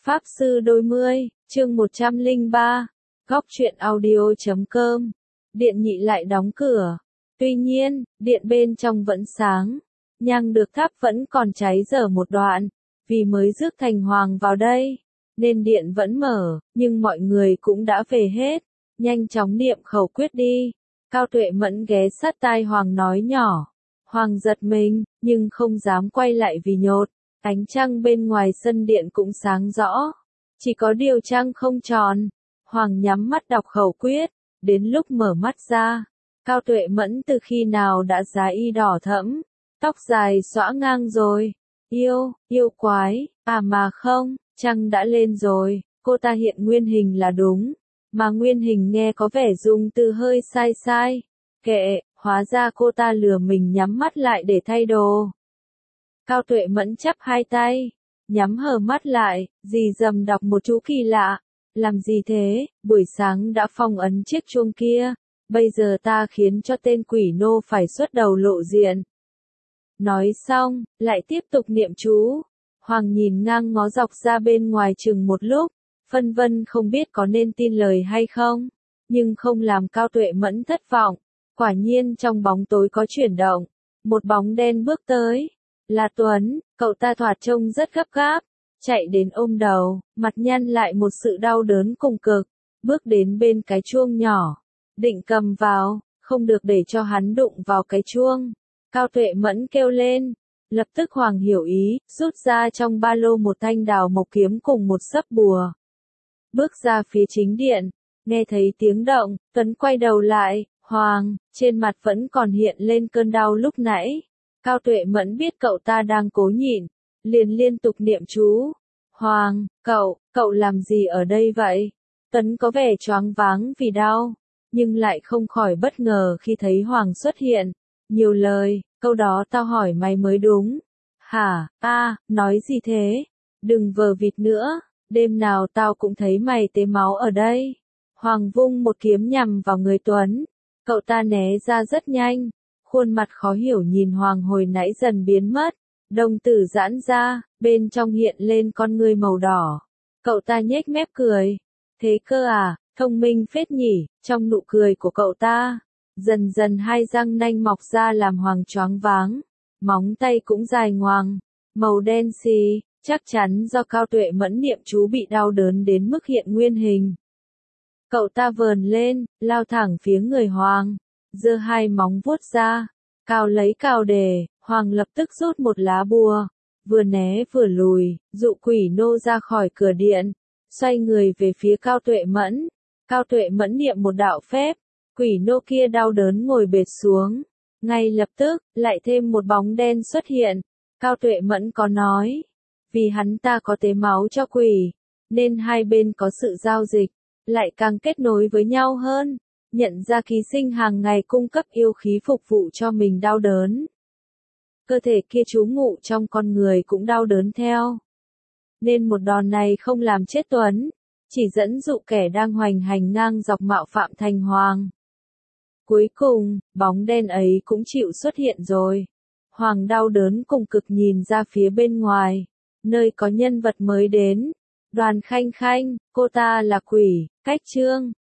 Pháp Sư Đôi Mươi, chương 103, góc truyện audio.com. Điện nhị lại đóng cửa. Tuy nhiên, điện bên trong vẫn sáng. Nhang được thắp vẫn còn cháy dở một đoạn. Vì mới rước thành hoàng vào đây, nên điện vẫn mở, nhưng mọi người cũng đã về hết. Nhanh chóng niệm khẩu quyết đi. Cao Tuệ Mẫn ghé sát tai hoàng nói nhỏ. Hoàng giật mình, nhưng không dám quay lại vì nhột. Ánh trăng bên ngoài sân điện cũng sáng rõ. Chỉ có điều trăng không tròn. Hoàng nhắm mắt đọc khẩu quyết. Đến lúc mở mắt ra, Cao Tuệ Mẫn từ khi nào đã giá y đỏ thẫm, tóc dài xõa ngang rồi. Yêu quái, à mà không, trăng đã lên rồi, cô ta hiện nguyên hình là đúng. Mà nguyên hình nghe có vẻ dùng từ hơi sai. Kệ, hóa ra cô ta lừa mình nhắm mắt lại để thay đồ. Cao Tuệ Mẫn chắp hai tay, nhắm hờ mắt lại, rì rầm đọc một chú kỳ lạ. Làm gì thế, buổi sáng đã phong ấn chiếc chuông kia, bây giờ ta khiến cho tên quỷ nô phải xuất đầu lộ diện. Nói xong, lại tiếp tục niệm chú. Hoàng nhìn ngang ngó dọc ra bên ngoài chừng một lúc, phân vân không biết có nên tin lời hay không, nhưng không làm Cao Tuệ Mẫn thất vọng. Quả nhiên trong bóng tối có chuyển động, một bóng đen bước tới. Là Tuấn, cậu ta thoạt trông rất gấp gáp, chạy đến ôm đầu, mặt nhăn lại một sự đau đớn cùng cực, bước đến bên cái chuông nhỏ, định cầm vào, không được để cho hắn đụng vào cái chuông. Cao Tuệ Mẫn kêu lên, lập tức Hoàng hiểu ý, rút ra trong ba lô một thanh đào mộc kiếm cùng một sấp bùa. Bước ra phía chính điện, nghe thấy tiếng động, Tuấn quay đầu lại, Hoàng, trên mặt vẫn còn hiện lên cơn đau lúc nãy. Cao Tuệ Mẫn biết cậu ta đang cố nhịn, liền liên tục niệm chú. Hoàng, cậu làm gì ở đây vậy? Tuấn có vẻ choáng váng vì đau, nhưng lại không khỏi bất ngờ khi thấy Hoàng xuất hiện. Nhiều lời, câu đó tao hỏi mày mới đúng. Hả, nói gì thế? Đừng vờ vịt nữa, đêm nào tao cũng thấy mày tê máu ở đây. Hoàng vung một kiếm nhằm vào người Tuấn, cậu ta né ra rất nhanh. Khuôn mặt khó hiểu nhìn Hoàng hồi nãy dần biến mất, đồng tử giãn ra, bên trong hiện lên con ngươi màu đỏ. Cậu ta nhếch mép cười. Thế cơ à, thông minh phết nhỉ. Trong nụ cười của cậu ta, dần dần hai răng nanh mọc ra làm Hoàng choáng váng. Móng tay cũng dài ngoằng, màu đen xì, chắc chắn do Cao Tuệ Mẫn niệm chú bị đau đớn đến mức hiện nguyên hình. Cậu ta vờn lên, lao thẳng phía người Hoàng. Giơ hai móng vuốt ra, cào lấy cào để, Hoàng lập tức rút một lá bùa, vừa né vừa lùi, dụ quỷ nô ra khỏi cửa điện, xoay người về phía Cao Tuệ Mẫn. Cao Tuệ Mẫn niệm một đạo phép, quỷ nô kia đau đớn ngồi bệt xuống. Ngay lập tức, lại thêm một bóng đen xuất hiện. Cao Tuệ Mẫn có nói, vì hắn ta có tế máu cho quỷ, nên hai bên có sự giao dịch, lại càng kết nối với nhau hơn. Nhận ra ký sinh hàng ngày cung cấp yêu khí phục vụ cho mình đau đớn. Cơ thể kia trú ngụ trong con người cũng đau đớn theo. Nên một đòn này không làm chết Tuấn, chỉ dẫn dụ kẻ đang hoành hành ngang dọc mạo phạm thành Hoàng. Cuối cùng, bóng đen ấy cũng chịu xuất hiện rồi. Hoàng đau đớn cùng cực nhìn ra phía bên ngoài, nơi có nhân vật mới đến. Đoàn Khanh Khanh, cô ta là quỷ, cách Trương.